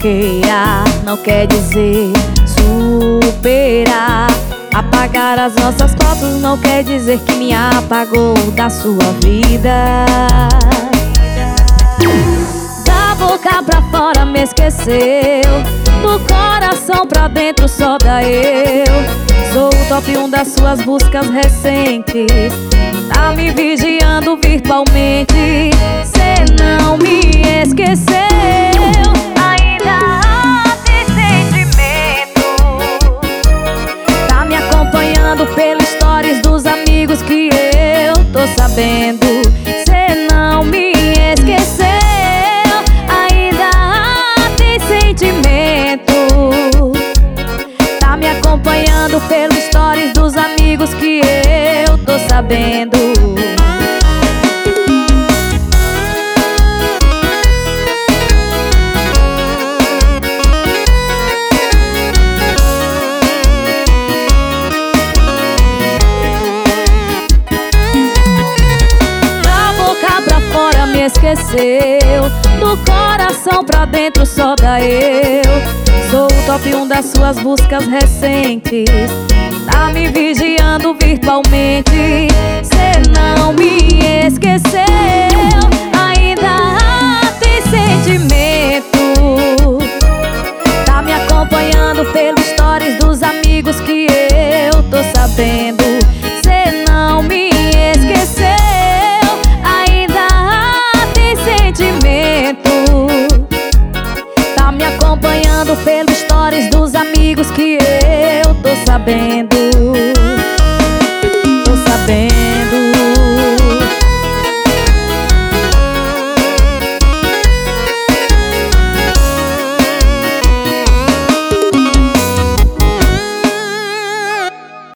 bloquear não quer dizer superar. Apagar as nossas fotos não quer dizer que me apagou da sua vida. Da boca pra fora me esqueceu, do coração pra dentro sobra eu. Sou o top 1 das suas buscas recentes, tá me vigiando virtualmente. Cê não me esqueceu, ainda há sentimento. Tá me acompanhando pelos stories dos amigos que eu tô sabendo. Cê não me esqueceu, ainda há sentimento. Tá me acompanhando pelos stories dos amigos que eu tô sabendo. Da boca pra fora me esqueceu, do coração pra dentro sobra eu. Sou o top 1 das suas buscas recentes, tá me vigiando virtualmente. Cê não me esqueceu, ainda há sentimento. Tá me acompanhando pelos stories dos amigos que eu tô sabendo.